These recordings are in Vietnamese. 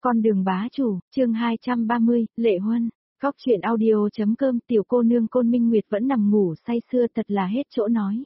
Con đường bá chủ, chương 230, Lệ Huân. Góc chuyện audio.com. Tiểu cô nương Côn Minh Nguyệt vẫn nằm ngủ say sưa, thật là hết chỗ nói.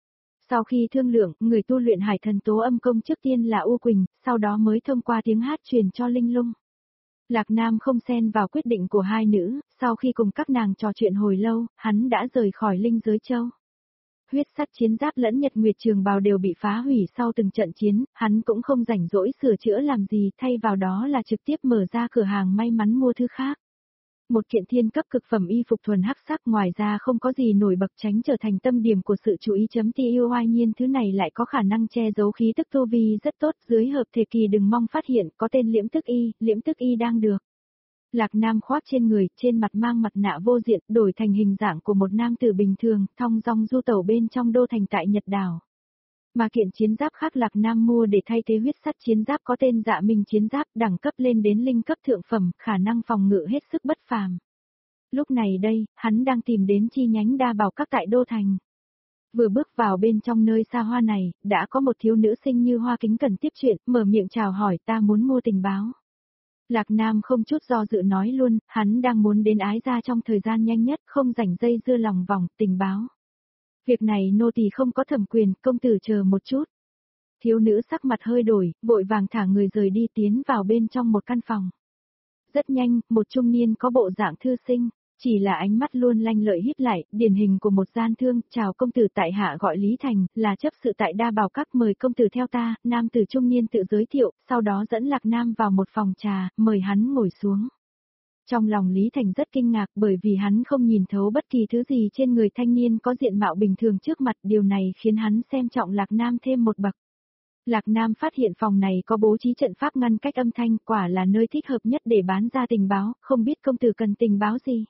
Sau khi thương lượng, người tu luyện Hải Thần Tố Âm Công trước tiên là U Quỳnh, sau đó mới thông qua tiếng hát truyền cho Linh Lung. Lạc Nam không xen vào quyết định của hai nữ, sau khi cùng các nàng trò chuyện hồi lâu, hắn đã rời khỏi Linh Giới Châu. Huyết sắt chiến giáp lẫn Nhật Nguyệt trường bào đều bị phá hủy sau từng trận chiến, hắn cũng không rảnh rỗi sửa chữa làm gì, thay vào đó là trực tiếp mở ra cửa hàng may mắn mua thứ khác. Một kiện thiên cấp cực phẩm y phục thuần hắc sắc, ngoài ra không có gì nổi bật, tránh trở thành tâm điểm của sự chú ý. Tuy nhiên thứ này lại có khả năng che giấu khí tức tu vi rất tốt, dưới hợp thể kỳ đừng mong phát hiện, có tên liễm tức y đang được. Lạc Nam khoác trên người, trên mặt mang mặt nạ vô diện, đổi thành hình dạng của một nam tử bình thường, thong dong du tẩu bên trong đô thành tại Nhật Đảo. Mà kiện chiến giáp khác Lạc Nam mua để thay thế huyết sắt chiến giáp có tên Dạ Minh chiến giáp, đẳng cấp lên đến linh cấp thượng phẩm, khả năng phòng ngự hết sức bất phàm. Lúc này đây, hắn đang tìm đến chi nhánh Đa Bảo Các tại đô thành. Vừa bước vào bên trong nơi xa hoa này, đã có một thiếu nữ xinh như hoa kính cần tiếp chuyện, mở miệng chào hỏi, ta muốn mua tình báo. Lạc Nam không chút do dự nói luôn, hắn đang muốn đến Ái Gia trong thời gian nhanh nhất, không rảnh dây dưa lòng vòng, tình báo. Việc này nô tỳ không có thẩm quyền, công tử chờ một chút. Thiếu nữ sắc mặt hơi đổi, vội vàng thả người rời đi, tiến vào bên trong một căn phòng. Rất nhanh, một trung niên có bộ dạng thư sinh, chỉ là ánh mắt luôn lanh lợi híp lại, điển hình của một gian thương. Chào công tử, tại hạ gọi Lý Thành, là chấp sự tại Đa Bảo Các, mời công tử theo ta. Nam tử trung niên tự giới thiệu, sau đó dẫn Lạc Nam vào một phòng trà, mời hắn ngồi xuống. Trong lòng Lý Thành rất kinh ngạc, bởi vì hắn không nhìn thấu bất kỳ thứ gì trên người thanh niên có diện mạo bình thường trước mặt, điều này khiến hắn xem trọng Lạc Nam thêm một bậc. Lạc Nam phát hiện phòng này có bố trí trận pháp ngăn cách âm thanh, quả là nơi thích hợp nhất để bán ra tình báo, không biết công tử cần tình báo gì.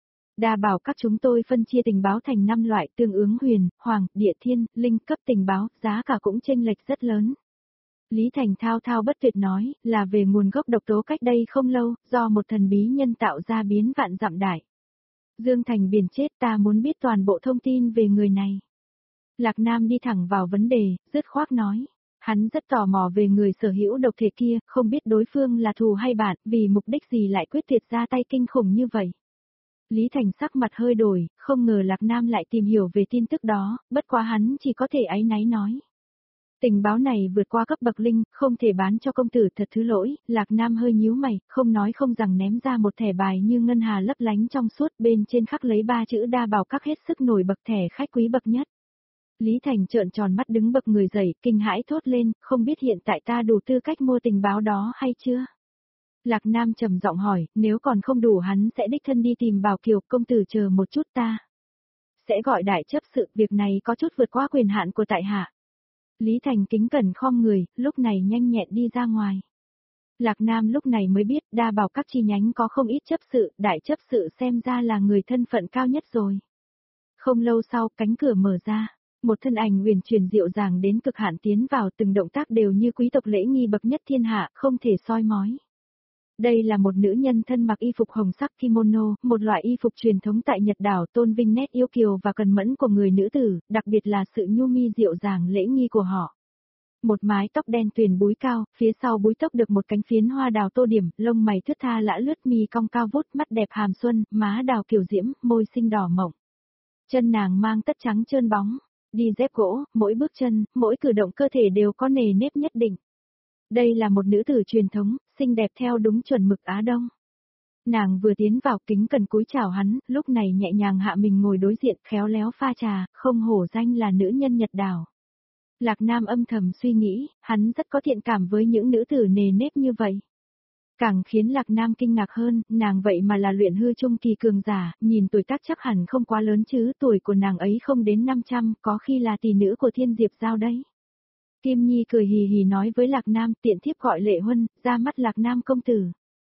Đa Bảo Các chúng tôi phân chia tình báo thành 5 loại, tương ứng huyền, hoàng, địa thiên, linh cấp tình báo, giá cả cũng chênh lệch rất lớn. Lý Thành thao thao bất tuyệt nói, là về nguồn gốc độc tố cách đây không lâu, do một thần bí nhân tạo ra biến vạn dặm đại. Dương Thành biển chết, ta muốn biết toàn bộ thông tin về người này. Lạc Nam đi thẳng vào vấn đề, dứt khoát nói. Hắn rất tò mò về người sở hữu độc thể kia, không biết đối phương là thù hay bạn, vì mục đích gì lại quyết tuyệt ra tay kinh khủng như vậy. Lý Thành sắc mặt hơi đổi, không ngờ Lạc Nam lại tìm hiểu về tin tức đó, bất quá hắn chỉ có thể áy náy nói. Tình báo này vượt qua cấp bậc linh, không thể bán cho công tử, thật thứ lỗi. Lạc Nam hơi nhíu mày, không nói không rằng ném ra một thẻ bài như ngân hà lấp lánh trong suốt, bên trên khắc lấy 3 chữ Đa Bảo Các hết sức nổi bật, thẻ khách quý bậc nhất. Lý Thành trợn tròn mắt đứng bật người dậy, kinh hãi thốt lên, không biết hiện tại ta đủ tư cách mua tình báo đó hay chưa? Lạc Nam trầm giọng hỏi, nếu còn không đủ hắn sẽ đích thân đi tìm Bảo Kiều, công tử chờ một chút ta. Sẽ gọi đại chấp sự, việc này có chút vượt qua quyền hạn của tại hạ. Lý Thành kính cẩn khom người, lúc này nhanh nhẹn đi ra ngoài. Lạc Nam lúc này mới biết Đa Bảo Các chi nhánh có không ít chấp sự, đại chấp sự xem ra là người thân phận cao nhất rồi. Không lâu sau, cánh cửa mở ra. Một thân ảnh huyền chuyển dịu dàng đến cực hạn tiến vào, từng động tác đều như quý tộc lễ nghi bậc nhất thiên hạ, không thể soi mói. Đây là một nữ nhân thân mặc y phục hồng sắc kimono, một loại y phục truyền thống tại Nhật Đảo, tôn vinh nét yêu kiều và cần mẫn của người nữ tử, đặc biệt là sự nhu mi dịu dàng lễ nghi của họ. Một mái tóc đen tuyền búi cao, phía sau búi tóc được một cánh phiến hoa đào tô điểm, lông mày thướt tha lã lướt, mi cong cao vút, mắt đẹp hàm xuân, má đào kiều diễm, môi xinh đỏ mọng. Chân nàng mang tất trắng trơn bóng. Đi dép gỗ, mỗi bước chân, mỗi cử động cơ thể đều có nề nếp nhất định. Đây là một nữ tử truyền thống, xinh đẹp theo đúng chuẩn mực Á Đông. Nàng vừa tiến vào kính cần cúi chào hắn, lúc này nhẹ nhàng hạ mình ngồi đối diện, khéo léo pha trà, không hổ danh là nữ nhân Nhật Đảo. Lạc Nam âm thầm suy nghĩ, hắn rất có thiện cảm với những nữ tử nề nếp như vậy. Càng khiến Lạc Nam kinh ngạc hơn, nàng vậy mà là luyện hư trung kỳ cường giả, nhìn tuổi tác chắc hẳn không quá lớn chứ, tuổi của nàng ấy không đến 500, có khi là tỷ nữ của Thiên Diệp Giao đấy. Kim Nhi cười hì hì nói với Lạc Nam, tiện thiếp gọi Lệ Huân, ra mắt Lạc Nam công tử.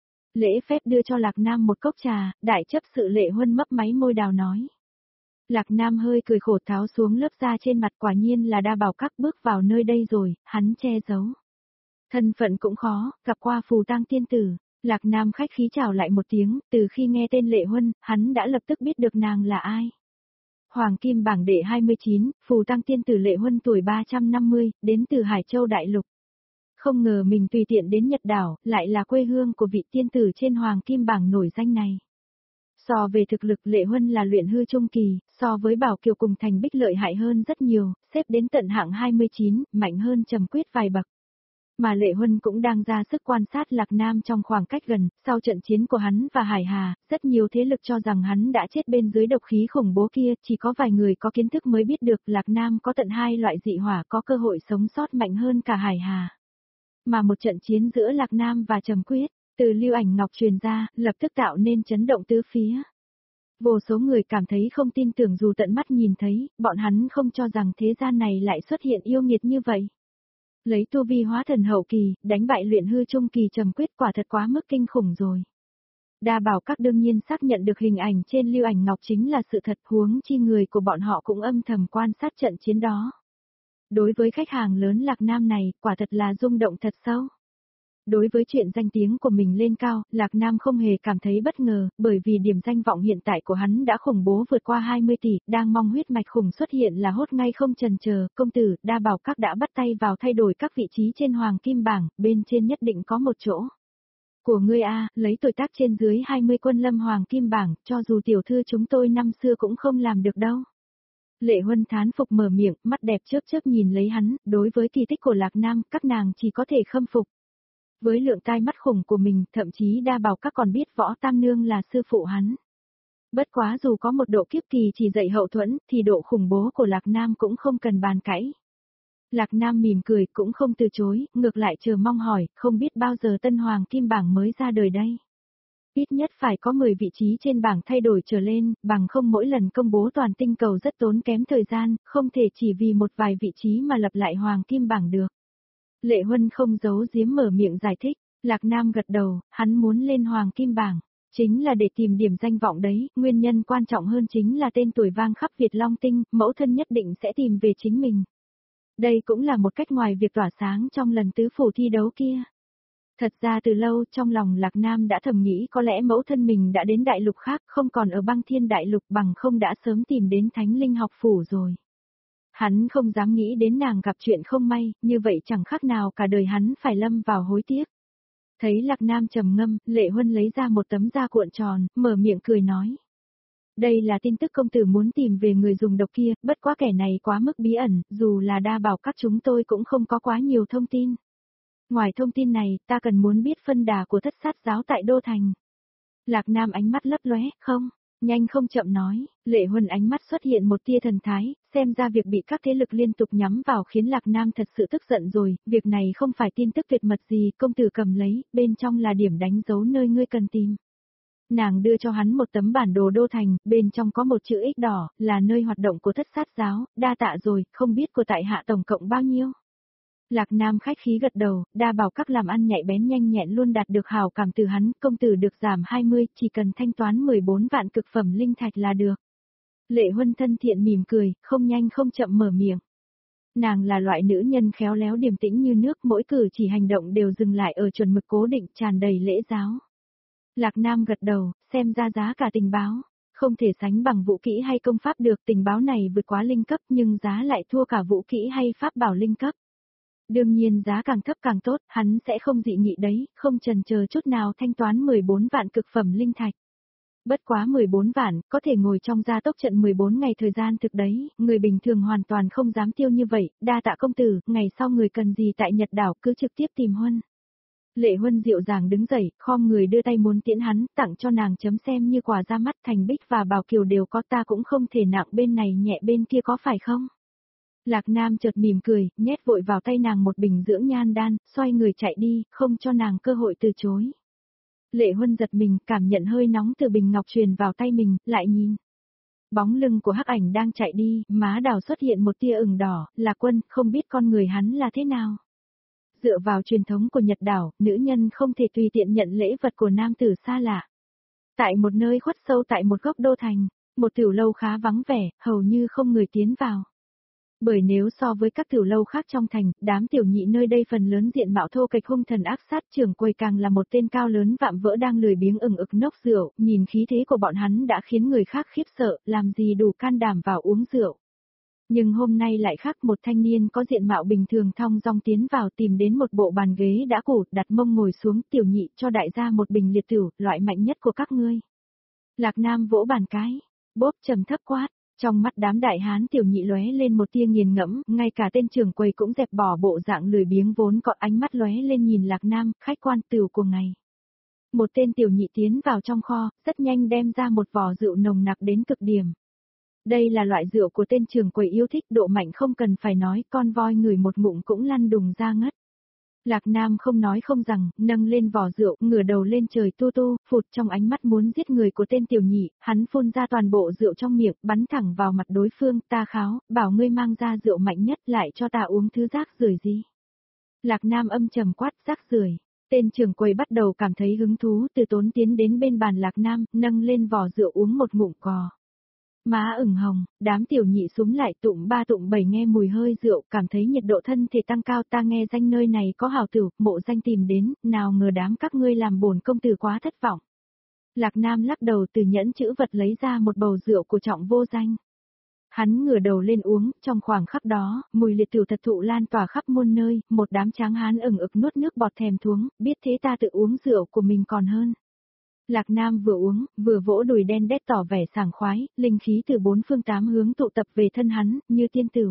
Lễ phép đưa cho Lạc Nam một cốc trà, đại chấp sự Lệ Huân mấp máy môi đào nói. Lạc Nam hơi cười khổ tháo xuống lớp da trên mặt, quả nhiên là Đa Bảo Các, bước vào nơi đây rồi, hắn che giấu. Thân phận cũng khó, gặp qua phù tang tiên tử. Lạc Nam khách khí chào lại một tiếng, từ khi nghe tên Lệ Huân, hắn đã lập tức biết được nàng là ai. Hoàng kim bảng đệ 29, phù tang tiên tử Lệ Huân tuổi 350, đến từ Hải Châu Đại Lục. Không ngờ mình tùy tiện đến Nhật đảo, lại là quê hương của vị tiên tử trên hoàng kim bảng nổi danh này. So về thực lực Lệ Huân là luyện hư trung kỳ, so với Bảo Kiều cùng Thành Bích lợi hại hơn rất nhiều, xếp đến tận hạng 29, mạnh hơn Trầm Quyết vài bậc. Mà Lệ Huân cũng đang ra sức quan sát Lạc Nam trong khoảng cách gần, sau trận chiến của hắn và Hải Hà, rất nhiều thế lực cho rằng hắn đã chết bên dưới độc khí khủng bố kia, chỉ có vài người có kiến thức mới biết được Lạc Nam có tận 2 loại dị hỏa có cơ hội sống sót mạnh hơn cả Hải Hà. Mà một trận chiến giữa Lạc Nam và Trầm Quyết, từ Lưu Ảnh Ngọc truyền ra, lập tức tạo nên chấn động tứ phía. Vô số người cảm thấy không tin tưởng dù tận mắt nhìn thấy, bọn hắn không cho rằng thế gian này lại xuất hiện yêu nghiệt như vậy. Lấy tu vi hóa thần hậu kỳ, đánh bại luyện hư trung kỳ Trầm Quyết quả thật quá mức kinh khủng rồi. Đa Bảo Các đương nhiên xác nhận được hình ảnh trên Lưu Ảnh Ngọc chính là sự thật, huống chi người của bọn họ cũng âm thầm quan sát trận chiến đó. Đối với khách hàng lớn Lạc Nam này, quả thật là rung động thật sâu. Đối với chuyện danh tiếng của mình lên cao, Lạc Nam không hề cảm thấy bất ngờ, bởi vì điểm danh vọng hiện tại của hắn đã khủng bố vượt qua 20 tỷ, đang mong huyết mạch khủng xuất hiện là hốt ngay không chần chờ. Công tử, Đa Bảo Các đã bắt tay vào thay đổi các vị trí trên hoàng kim bảng, bên trên nhất định có một chỗ của ngươi a, lấy tuổi tác trên dưới 20 quân lâm hoàng kim bảng, cho dù tiểu thư chúng tôi năm xưa cũng không làm được đâu. Lệ Huân thán phục mở miệng, mắt đẹp chớp chớp nhìn lấy hắn, đối với kỳ tích của Lạc Nam, các nàng chỉ có thể khâm phục. Với lượng tai mắt khủng của mình, thậm chí Đa Bảo Các còn biết Võ Tam Nương là sư phụ hắn. Bất quá dù có một độ kiếp kỳ chỉ dạy hậu thuẫn, thì độ khủng bố của Lạc Nam cũng không cần bàn cãi. Lạc Nam mỉm cười cũng không từ chối, ngược lại chờ mong hỏi, không biết bao giờ tân hoàng kim bảng mới ra đời đây. Ít nhất phải có 10 vị trí trên bảng thay đổi trở lên, bằng không mỗi lần công bố toàn tinh cầu rất tốn kém thời gian, không thể chỉ vì một vài vị trí mà lập lại hoàng kim bảng được. Lệ Huân không giấu giếm mở miệng giải thích, Lạc Nam gật đầu, hắn muốn lên hoàng kim bảng, chính là để tìm điểm danh vọng đấy, nguyên nhân quan trọng hơn chính là tên tuổi vang khắp Việt Long Tinh, mẫu thân nhất định sẽ tìm về chính mình. Đây cũng là một cách ngoài việc tỏa sáng trong lần tứ phủ thi đấu kia. Thật ra từ lâu trong lòng Lạc Nam đã thầm nghĩ có lẽ mẫu thân mình đã đến đại lục khác, không còn ở băng thiên đại lục, bằng không đã sớm tìm đến Thánh Linh học phủ rồi. Hắn không dám nghĩ đến nàng gặp chuyện không may, như vậy chẳng khác nào cả đời hắn phải lâm vào hối tiếc. Thấy Lạc Nam trầm ngâm, Lệ Huân lấy ra một tấm da cuộn tròn, mở miệng cười nói. Đây là tin tức công tử muốn tìm về người dùng độc kia, bất quá kẻ này quá mức bí ẩn, dù là Đa Bảo Các chúng tôi cũng không có quá nhiều thông tin. Ngoài thông tin này, ta cần muốn biết phân đà của Thất Sát giáo tại Đô Thành. Lạc Nam ánh mắt lấp lóe, không, nhanh không chậm nói, Lệ Huân ánh mắt xuất hiện một tia thần thái, xem ra việc bị các thế lực liên tục nhắm vào khiến Lạc Nam thật sự tức giận rồi, việc này không phải tin tức tuyệt mật gì, công tử cầm lấy, bên trong là điểm đánh dấu nơi ngươi cần tìm. Nàng đưa cho hắn một tấm bản đồ Đô Thành, bên trong có một chữ X đỏ, là nơi hoạt động của Thất Sát giáo, đa tạ rồi, không biết của tại hạ tổng cộng bao nhiêu. Lạc Nam khách khí gật đầu, Đa Bảo Các làm ăn nhạy bén nhanh nhẹn luôn đạt được hảo cảm từ hắn, công tử được giảm 20, chỉ cần thanh toán 14 vạn cực phẩm linh thạch là được. Lệ Huân thân thiện mỉm cười, không nhanh không chậm mở miệng. Nàng là loại nữ nhân khéo léo điềm tĩnh như nước, mỗi cử chỉ hành động đều dừng lại ở chuẩn mực cố định, tràn đầy lễ giáo. Lạc Nam gật đầu, xem ra giá cả tình báo, không thể sánh bằng vũ kỹ hay công pháp được, tình báo này vượt quá linh cấp nhưng giá lại thua cả vũ kỹ hay pháp bảo linh cấp. Đương nhiên giá càng thấp càng tốt, hắn sẽ không dị nghị đấy, không chần chờ chút nào thanh toán 14 vạn cực phẩm linh thạch. Bất quá 14 vạn, có thể ngồi trong gia tốc trận 14 ngày thời gian thực đấy, người bình thường hoàn toàn không dám tiêu như vậy, đa tạ công tử, ngày sau người cần gì tại Nhật đảo cứ trực tiếp tìm Huân. Lệ Huân dịu dàng đứng dậy, khom người đưa tay muốn tiễn hắn, tặng cho nàng chấm xem như quà ra mắt. Thành Bích và Bảo Kiều đều có, ta cũng không thể nặng bên này nhẹ bên kia có phải không? Lạc Nam chợt mỉm cười, nhét vội vào tay nàng một bình dưỡng nhan đan, xoay người chạy đi, không cho nàng cơ hội từ chối. Lệ Huân giật mình, cảm nhận hơi nóng từ bình ngọc truyền vào tay mình, lại nhìn. Bóng lưng của Hắc Ảnh đang chạy đi, má đào xuất hiện một tia ửng đỏ, là Quân, không biết con người hắn là thế nào. Dựa vào truyền thống của Nhật đảo, nữ nhân không thể tùy tiện nhận lễ vật của nam tử xa lạ. Tại một nơi khuất sâu tại một góc đô thành, một tiểu lâu khá vắng vẻ, hầu như không người tiến vào. Bởi nếu so với các tiểu lâu khác trong thành, đám tiểu nhị nơi đây phần lớn diện mạo thô kệch hung thần ác sát, trưởng quầy càng là một tên cao lớn vạm vỡ đang lười biếng ực nốc rượu, nhìn khí thế của bọn hắn đã khiến người khác khiếp sợ, làm gì đủ can đảm vào uống rượu. Nhưng hôm nay lại khác, một thanh niên có diện mạo bình thường thong dong tiến vào tìm đến một bộ bàn ghế đã cũ, đặt mông ngồi xuống, tiểu nhị cho đại gia một bình liệt tửu, loại mạnh nhất của các ngươi. Lạc Nam vỗ bàn cái, bốp trầm thấp quát, trong mắt đám đại hán tiểu nhị lóe lên một tia nghiền ngẫm, ngay cả tên trưởng quầy cũng dẹp bỏ bộ dạng lười biếng vốn có, ánh mắt lóe lên nhìn Lạc Nam, khách quan tửu của ngày. Một tên tiểu nhị tiến vào trong kho, rất nhanh đem ra một vò rượu nồng nặc đến cực điểm. Đây là loại rượu của tên trưởng quầy yêu thích, độ mạnh không cần phải nói, con voi ngửi một ngụm cũng lăn đùng ra ngất. Lạc Nam không nói không rằng, nâng lên vò rượu, ngửa đầu lên trời tu tu, phụt, trong ánh mắt muốn giết người của tên tiểu nhị, hắn phun ra toàn bộ rượu trong miệng, bắn thẳng vào mặt đối phương, ta kháo, bảo ngươi mang ra rượu mạnh nhất lại cho ta uống thứ rác rưởi gì. Lạc Nam âm trầm quát, rác rưởi. Tên trưởng quầy bắt đầu cảm thấy hứng thú, từ tốn tiến đến bên bàn Lạc Nam, nâng lên vò rượu uống một ngụm cò. Má ửng hồng, đám tiểu nhị súng lại tụng ba tụng bảy nghe mùi hơi rượu, cảm thấy nhiệt độ thân thể tăng cao, ta nghe danh nơi này có hảo tửu, mộ danh tìm đến, nào ngờ đám các ngươi làm bổn công tử quá thất vọng. Lạc Nam lắc đầu từ nhẫn chữ vật lấy ra một bầu rượu của Trọng Vô Danh. Hắn ngửa đầu lên uống, trong khoảng khắc đó, mùi liệt tửu thật thụ lan tỏa khắp muôn nơi, một đám tráng hán ửng ực nuốt nước bọt thèm thuống, biết thế ta tự uống rượu của mình còn hơn. Lạc Nam vừa uống, vừa vỗ đùi đen đét tỏ vẻ sảng khoái, linh khí từ bốn phương tám hướng tụ tập về thân hắn, như tiên tử.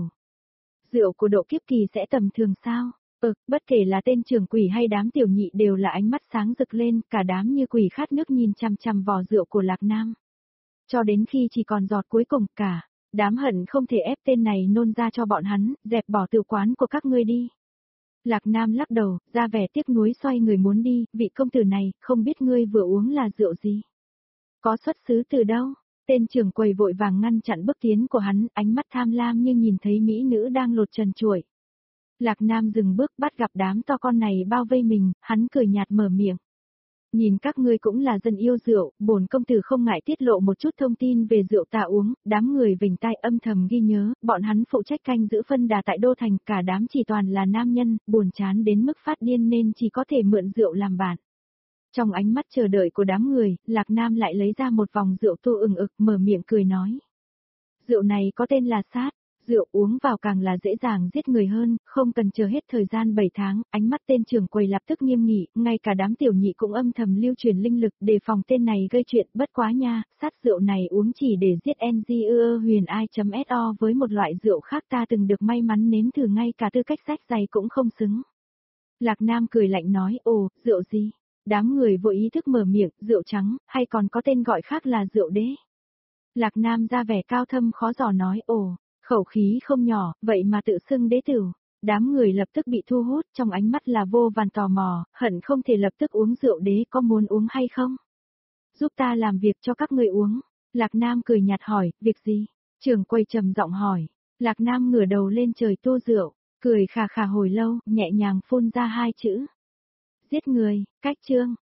Rượu của độ kiếp kỳ sẽ tầm thường sao? Bất kể là tên trưởng quỷ hay đám tiểu nhị đều là ánh mắt sáng rực lên, cả đám như quỷ khát nước nhìn chằm chằm vò rượu của Lạc Nam. Cho đến khi chỉ còn giọt cuối cùng, cả đám hận không thể ép tên này nôn ra cho bọn hắn, dẹp bỏ tiểu quán của các ngươi đi. Lạc Nam lắc đầu, ra vẻ tiếc nuối xoay người muốn đi, vị công tử này, không biết ngươi vừa uống là rượu gì? Có xuất xứ từ đâu? Tên trưởng quầy vội vàng ngăn chặn bước tiến của hắn, ánh mắt tham lam như nhìn thấy mỹ nữ đang lột trần truổi. Lạc Nam dừng bước bắt gặp đám to con này bao vây mình, hắn cười nhạt mở miệng. Nhìn các ngươi cũng là dân yêu rượu, bổn công tử không ngại tiết lộ một chút thông tin về rượu ta uống, đám người vểnh tai âm thầm ghi nhớ, bọn hắn phụ trách canh giữ phân đà tại Đô Thành, cả đám chỉ toàn là nam nhân, buồn chán đến mức phát điên nên chỉ có thể mượn rượu làm bạn. Trong ánh mắt chờ đợi của đám người, Lạc Nam lại lấy ra một vòng rượu tu ửng ực, mở miệng cười nói. Rượu này có tên là sát. Rượu uống vào càng là dễ dàng giết người hơn, không cần chờ hết thời gian 7 tháng, ánh mắt tên trưởng quầy lập tức nghiêm nghị, ngay cả đám tiểu nhị cũng âm thầm lưu truyền linh lực đề phòng tên này gây chuyện, bất quá nha, sát rượu này uống chỉ để giết NGE huyền I.so với một loại rượu khác ta từng được may mắn nếm thử ngay cả tư cách sách dày cũng không xứng. Lạc Nam cười lạnh nói, ồ, rượu gì? Đám người vội ý thức mở miệng, rượu trắng, hay còn có tên gọi khác là rượu đế. Lạc Nam ra vẻ cao thâm khó dò nói, ồ. Khẩu khí không nhỏ, vậy mà tự xưng đế tử. Đám người lập tức bị thu hút, trong ánh mắt là vô vàn tò mò, hận không thể lập tức uống rượu đế, có muốn uống hay không? Giúp ta làm việc cho các người uống. Lạc Nam cười nhạt hỏi, việc gì? Trưởng quầy trầm giọng hỏi. Lạc Nam ngửa đầu lên trời tô rượu, cười khà khà hồi lâu, nhẹ nhàng phun ra hai chữ. Giết người, cách chương.